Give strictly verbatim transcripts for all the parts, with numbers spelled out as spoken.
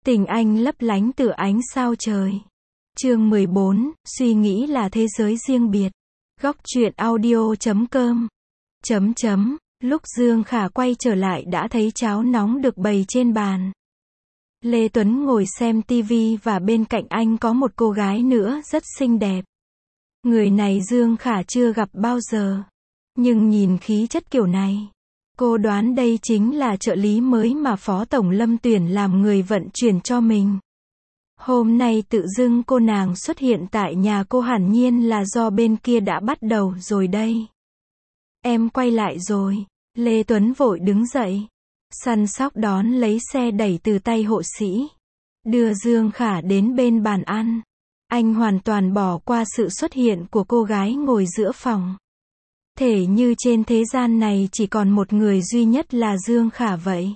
Tình anh lấp lánh tựa ánh sao trời. Chương mười bốn, suy nghĩ là thế giới riêng biệt. Góc truyện audio chấm com. Chấm chấm, lúc Dương Khả quay trở lại đã thấy cháo nóng được bày trên bàn. Lê Tuấn ngồi xem tivi và bên cạnh anh có một cô gái nữa rất xinh đẹp. Người này Dương Khả chưa gặp bao giờ. Nhưng nhìn khí chất kiểu này, cô đoán đây chính là trợ lý mới mà Phó Tổng Lâm tuyển làm người vận chuyển cho mình. Hôm nay tự dưng cô nàng xuất hiện tại nhà cô hẳn nhiên là do bên kia đã bắt đầu rồi đây. Em quay lại rồi. Lê Tuấn vội đứng dậy, săn sóc đón lấy xe đẩy từ tay hộ sĩ, đưa Dương Khả đến bên bàn ăn. Anh hoàn toàn bỏ qua sự xuất hiện của cô gái ngồi giữa phòng. Thể như trên thế gian này chỉ còn một người duy nhất là Dương Khả vậy.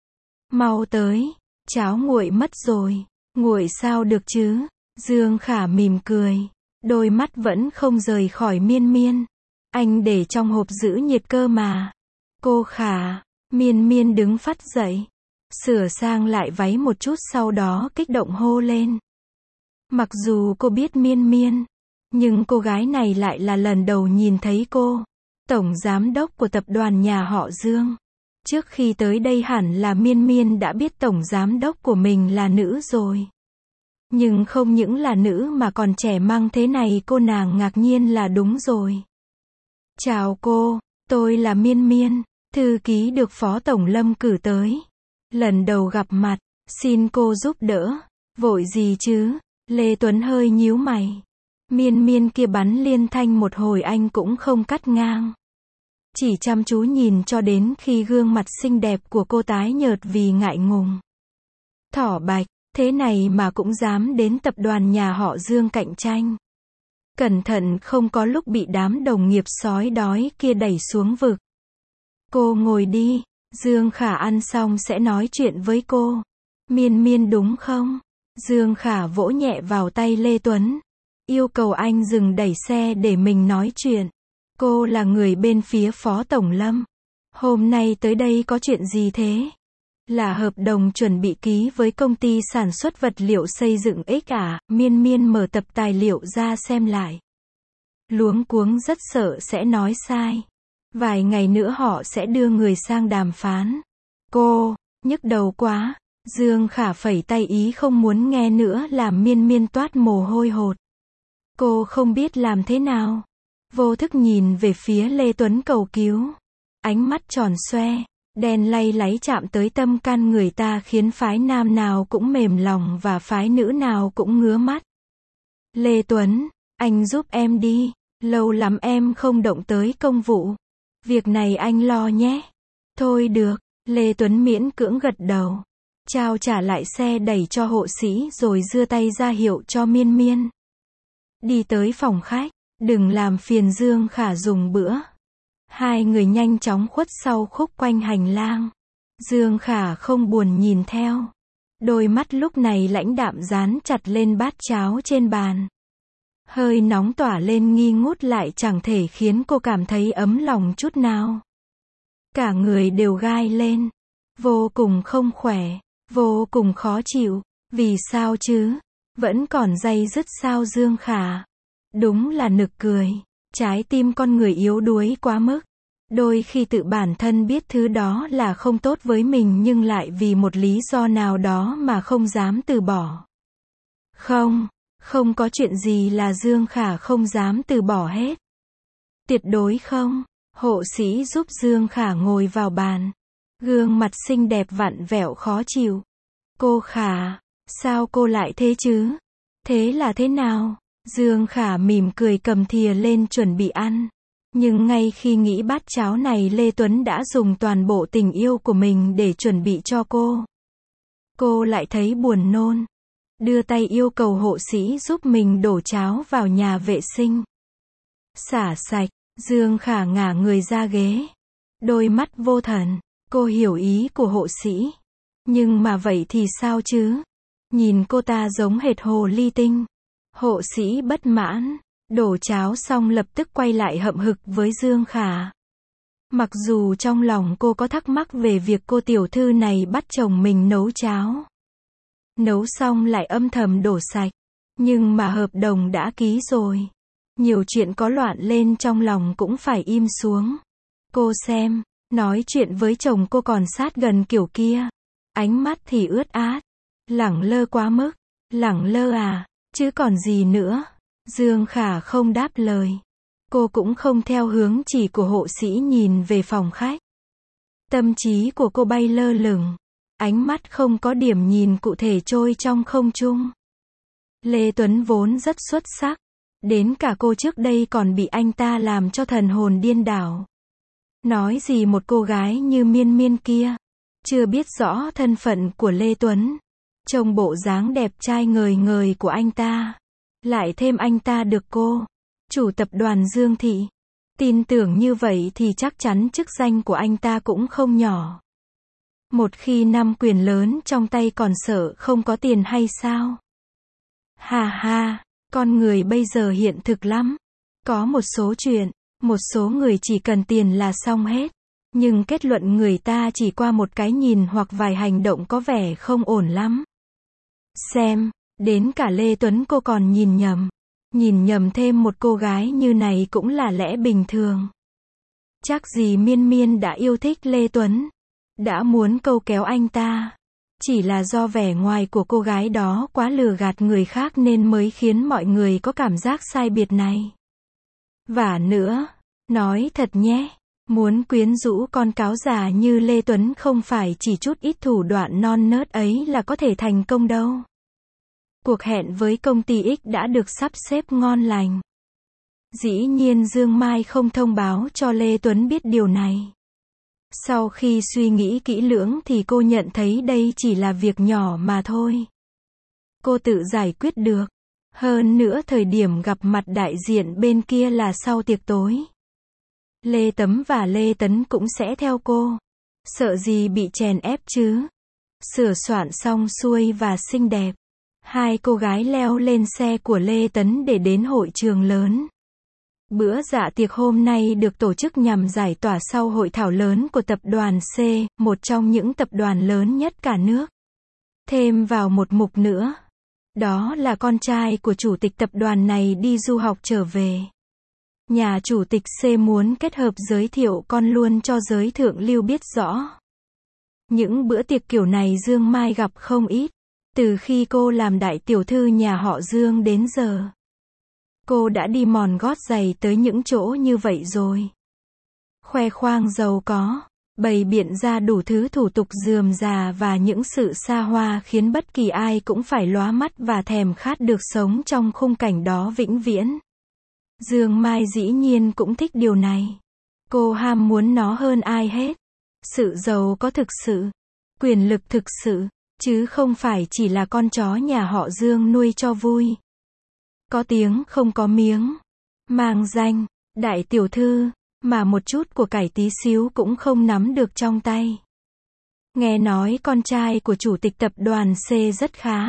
Mau tới, cháo nguội mất rồi. Nguội sao được chứ? Dương Khả mỉm cười, đôi mắt vẫn không rời khỏi Miên Miên. Anh để trong hộp giữ nhiệt cơ mà. Cô Khả, Miên Miên đứng phắt dậy, sửa sang lại váy một chút sau đó kích động hô lên. Mặc dù cô biết Miên Miên, nhưng cô gái này lại là lần đầu nhìn thấy cô. Tổng giám đốc của tập đoàn nhà họ Dương. Trước khi tới đây hẳn là Miên Miên đã biết tổng giám đốc của mình là nữ rồi. Nhưng không những là nữ mà còn trẻ măng thế này, cô nàng ngạc nhiên là đúng rồi. Chào cô, tôi là Miên Miên, thư ký được Phó Tổng Lâm cử tới. Lần đầu gặp mặt, xin cô giúp đỡ. Vội gì chứ? Lê Tuấn hơi nhíu mày. Miên Miên kia bắn liên thanh một hồi anh cũng không cắt ngang. Chỉ chăm chú nhìn cho đến khi gương mặt xinh đẹp của cô tái nhợt vì ngại ngùng. Thỏ Bạch, thế này mà cũng dám đến tập đoàn nhà họ Dương cạnh tranh. Cẩn thận không có lúc bị đám đồng nghiệp sói đói kia đẩy xuống vực. Cô ngồi đi, Dương Khả ăn xong sẽ nói chuyện với cô. Miên Miên đúng không? Dương Khả vỗ nhẹ vào tay Lê Tuấn, yêu cầu anh dừng đẩy xe để mình nói chuyện. Cô là người bên phía Phó Tổng Lâm. Hôm nay tới đây có chuyện gì thế? Là hợp đồng chuẩn bị ký với công ty sản xuất vật liệu xây dựng X à? Miên Miên mở tập tài liệu ra xem lại. Luống cuống rất sợ sẽ nói sai. Vài ngày nữa họ sẽ đưa người sang đàm phán. Cô, nhức đầu quá. Dương Khả phẩy tay ý không muốn nghe nữa làm Miên Miên toát mồ hôi hột. Cô không biết làm thế nào. Vô thức nhìn về phía Lê Tuấn cầu cứu. Ánh mắt tròn xoe, đen lay láy chạm tới tâm can người ta khiến phái nam nào cũng mềm lòng và phái nữ nào cũng ngứa mắt. Lê Tuấn, anh giúp em đi. Lâu lắm em không động tới công vụ. Việc này anh lo nhé. Thôi được, Lê Tuấn miễn cưỡng gật đầu. Trao trả lại xe đẩy cho hộ sĩ rồi giơ tay ra hiệu cho Miên Miên. Đi tới phòng khách, đừng làm phiền Dương Khả dùng bữa. Hai người nhanh chóng khuất sau khúc quanh hành lang. Dương Khả không buồn nhìn theo. Đôi mắt lúc này lãnh đạm dán chặt lên bát cháo trên bàn. Hơi nóng tỏa lên nghi ngút lại chẳng thể khiến cô cảm thấy ấm lòng chút nào. Cả người đều gai lên. Vô cùng không khỏe. Vô cùng khó chịu. Vì sao chứ? Vẫn còn day dứt sao Dương Khả? Đúng là nực cười. Trái tim con người yếu đuối quá mức. Đôi khi tự bản thân biết thứ đó là không tốt với mình nhưng lại vì một lý do nào đó mà không dám từ bỏ. Không, không có chuyện gì là Dương Khả không dám từ bỏ hết. Tuyệt đối không. Hộ sĩ giúp Dương Khả ngồi vào bàn. Gương mặt xinh đẹp vặn vẹo khó chịu. Cô Khả, sao cô lại thế chứ? Thế là thế nào? Dương Khả mỉm cười cầm thìa lên chuẩn bị ăn. Nhưng ngay khi nghĩ bát cháo này Lê Tuấn đã dùng toàn bộ tình yêu của mình để chuẩn bị cho cô. Cô lại thấy buồn nôn. Đưa tay yêu cầu hộ sĩ giúp mình đổ cháo vào nhà vệ sinh. Xả sạch, Dương Khả ngả người ra ghế. Đôi mắt vô thần, cô hiểu ý của hộ sĩ. Nhưng mà vậy thì sao chứ? Nhìn cô ta giống hệt hồ ly tinh. Hộ sĩ bất mãn, đổ cháo xong lập tức quay lại hậm hực với Dương Khả. Mặc dù trong lòng cô có thắc mắc về việc cô tiểu thư này bắt chồng mình nấu cháo. Nấu xong lại âm thầm đổ sạch. Nhưng mà hợp đồng đã ký rồi. Nhiều chuyện có loạn lên trong lòng cũng phải im xuống. Cô xem, nói chuyện với chồng cô còn sát gần kiểu kia. Ánh mắt thì ướt át. Lẳng lơ quá mức. Lẳng lơ à, chứ còn gì nữa. Dương Khả không đáp lời. Cô cũng không theo hướng chỉ của hộ sĩ nhìn về phòng khách. Tâm trí của cô bay lơ lửng. Ánh mắt không có điểm nhìn cụ thể trôi trong không trung. Lê Tuấn vốn rất xuất sắc. Đến cả cô trước đây còn bị anh ta làm cho thần hồn điên đảo. Nói gì một cô gái như Miên Miên kia. Chưa biết rõ thân phận của Lê Tuấn. Trông bộ dáng đẹp trai ngời ngời của anh ta. Lại thêm anh ta được cô, chủ tập đoàn Dương Thị. Tin tưởng như vậy thì chắc chắn chức danh của anh ta cũng không nhỏ. Một khi năm quyền lớn trong tay còn sợ không có tiền hay sao? Hà ha, con người bây giờ hiện thực lắm. Có một số chuyện, một số người chỉ cần tiền là xong hết. Nhưng kết luận người ta chỉ qua một cái nhìn hoặc vài hành động có vẻ không ổn lắm. Xem, đến cả Lê Tuấn cô còn nhìn nhầm. Nhìn nhầm thêm một cô gái như này cũng là lẽ bình thường. Chắc gì Miên Miên đã yêu thích Lê Tuấn. Đã muốn câu kéo anh ta. Chỉ là do vẻ ngoài của cô gái đó quá lừa gạt người khác nên mới khiến mọi người có cảm giác sai biệt này. Và nữa, nói thật nhé, muốn quyến rũ con cáo già như Lê Tuấn không phải chỉ chút ít thủ đoạn non nớt ấy là có thể thành công đâu. Cuộc hẹn với công ty X đã được sắp xếp ngon lành. Dĩ nhiên Dương Mai không thông báo cho Lê Tuấn biết điều này. Sau khi suy nghĩ kỹ lưỡng thì cô nhận thấy đây chỉ là việc nhỏ mà thôi. Cô tự giải quyết được. Hơn nữa thời điểm gặp mặt đại diện bên kia là sau tiệc tối. Lê Tấm và Lê Tấn cũng sẽ theo cô. Sợ gì bị chèn ép chứ. Sửa soạn xong xuôi và xinh đẹp. Hai cô gái leo lên xe của Lê Tấn để đến hội trường lớn. Bữa dạ tiệc hôm nay được tổ chức nhằm giải tỏa sau hội thảo lớn của tập đoàn C, một trong những tập đoàn lớn nhất cả nước. Thêm vào một mục nữa. Đó là con trai của chủ tịch tập đoàn này đi du học trở về. Nhà chủ tịch C muốn kết hợp giới thiệu con luôn cho giới thượng lưu biết rõ. Những bữa tiệc kiểu này Dương Mai gặp không ít. Từ khi cô làm đại tiểu thư nhà họ Dương đến giờ. Cô đã đi mòn gót giày tới những chỗ như vậy rồi. Khoe khoang giàu có, bày biện ra đủ thứ thủ tục rườm rà và những sự xa hoa khiến bất kỳ ai cũng phải lóa mắt và thèm khát được sống trong khung cảnh đó vĩnh viễn. Dương Mai dĩ nhiên cũng thích điều này. Cô ham muốn nó hơn ai hết. Sự giàu có thực sự, quyền lực thực sự, chứ không phải chỉ là con chó nhà họ Dương nuôi cho vui. Có tiếng không có miếng. Mang danh, đại tiểu thư, mà một chút của cải tí xíu cũng không nắm được trong tay. Nghe nói con trai của chủ tịch tập đoàn C rất khá.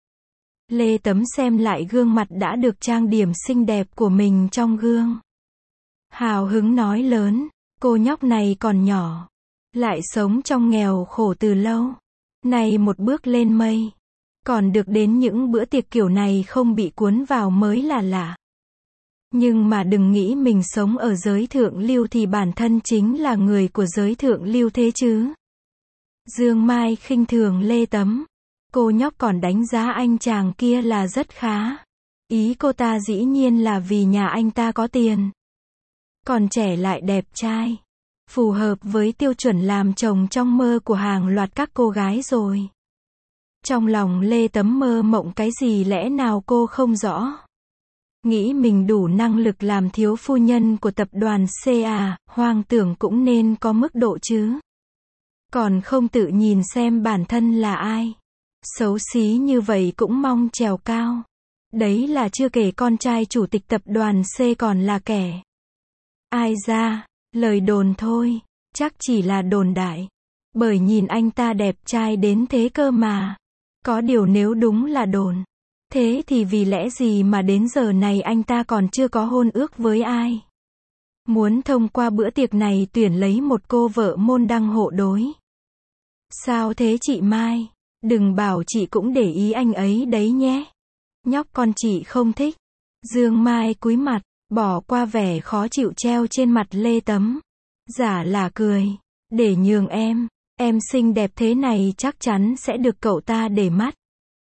Lê Tấm xem lại gương mặt đã được trang điểm xinh đẹp của mình trong gương. Hào hứng nói lớn, cô nhóc này còn nhỏ. Lại sống trong nghèo khổ từ lâu. Này một bước lên mây. Còn được đến những bữa tiệc kiểu này không bị cuốn vào mới là lạ. Nhưng mà đừng nghĩ mình sống ở giới thượng lưu thì bản thân chính là người của giới thượng lưu thế chứ. Dương Mai khinh thường Lê Tấm. Cô nhóc còn đánh giá anh chàng kia là rất khá. Ý cô ta dĩ nhiên là vì nhà anh ta có tiền. Còn trẻ lại đẹp trai. Phù hợp với tiêu chuẩn làm chồng trong mơ của hàng loạt các cô gái rồi. Trong lòng Lê Tấm mơ mộng cái gì lẽ nào cô không rõ. Nghĩ mình đủ năng lực làm thiếu phu nhân của tập đoàn C à, hoang tưởng cũng nên có mức độ chứ. Còn không tự nhìn xem bản thân là ai. Xấu xí như vậy cũng mong trèo cao. Đấy là chưa kể con trai chủ tịch tập đoàn C còn là kẻ. Ai ra, lời đồn thôi, chắc chỉ là đồn đại. Bởi nhìn anh ta đẹp trai đến thế cơ mà. Có điều nếu đúng là đồn. Thế thì vì lẽ gì mà đến giờ này anh ta còn chưa có hôn ước với ai? Muốn thông qua bữa tiệc này tuyển lấy một cô vợ môn đăng hộ đối. Sao thế chị Mai? Đừng bảo chị cũng để ý anh ấy đấy nhé. Nhóc con chị không thích. Dương Mai cúi mặt, bỏ qua vẻ khó chịu treo trên mặt Lê Tấm. Giả là cười. Để nhường em. Em xinh đẹp thế này chắc chắn sẽ được cậu ta để mắt.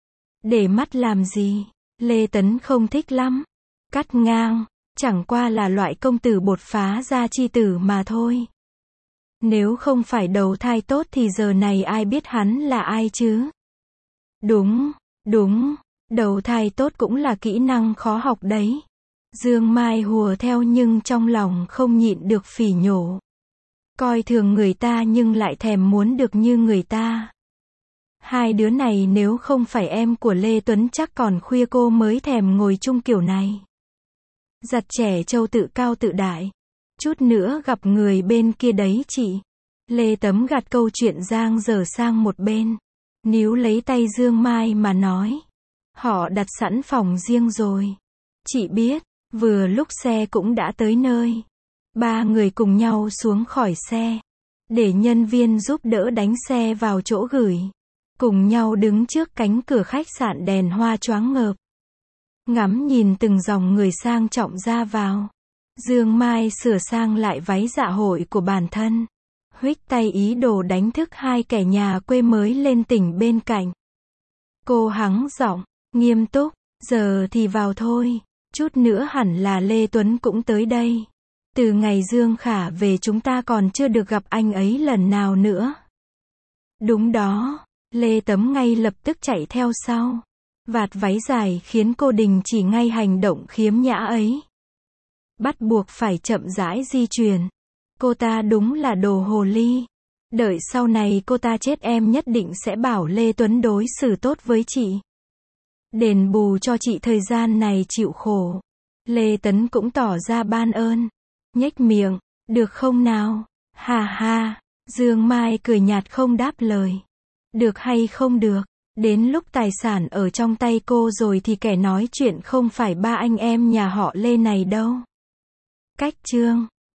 Để mắt làm gì? Lê Tấn không thích lắm. Cắt ngang. Chẳng qua là loại công tử bột phá ra chi tử mà thôi. Nếu không phải đầu thai tốt thì giờ này ai biết hắn là ai chứ? Đúng, đúng, đầu thai tốt cũng là kỹ năng khó học đấy. Dương Mai hùa theo nhưng trong lòng không nhịn được phỉ nhổ. Coi thường người ta nhưng lại thèm muốn được như người ta. Hai đứa này nếu không phải em của Lê Tuấn chắc còn khuya cô mới thèm ngồi chung kiểu này. Giặt trẻ trâu tự cao tự đại. Chút nữa gặp người bên kia đấy chị. Lê Tấm gạt câu chuyện giang dở sang một bên. Níu lấy tay Dương Mai mà nói. Họ đặt sẵn phòng riêng rồi. Chị biết, vừa lúc xe cũng đã tới nơi. Ba người cùng nhau xuống khỏi xe. Để nhân viên giúp đỡ đánh xe vào chỗ gửi. Cùng nhau đứng trước cánh cửa khách sạn đèn hoa choáng ngợp. Ngắm nhìn từng dòng người sang trọng ra vào. Dương Mai sửa sang lại váy dạ hội của bản thân. Huých tay ý đồ đánh thức hai kẻ nhà quê mới lên tỉnh bên cạnh. Cô hắng giọng, nghiêm túc, giờ thì vào thôi. Chút nữa hẳn là Lê Tuấn cũng tới đây. Từ ngày Dương Khả về chúng ta còn chưa được gặp anh ấy lần nào nữa. Đúng đó, Lê Tấm ngay lập tức chạy theo sau. Vạt váy dài khiến cô đình chỉ ngay hành động khiếm nhã ấy. Bắt buộc phải chậm rãi di chuyển. Cô ta đúng là đồ hồ ly. Đợi sau này cô ta chết em nhất định sẽ bảo Lê Tuấn đối xử tốt với chị. Đền bù cho chị thời gian này chịu khổ. Lê Tấn cũng tỏ ra ban ơn. Nhếch miệng, được không nào? Ha ha, Dương Mai cười nhạt không đáp lời. Được hay không được? Đến lúc tài sản ở trong tay cô rồi thì kẻ nói chuyện không phải ba anh em nhà họ Lê này đâu. Cách chương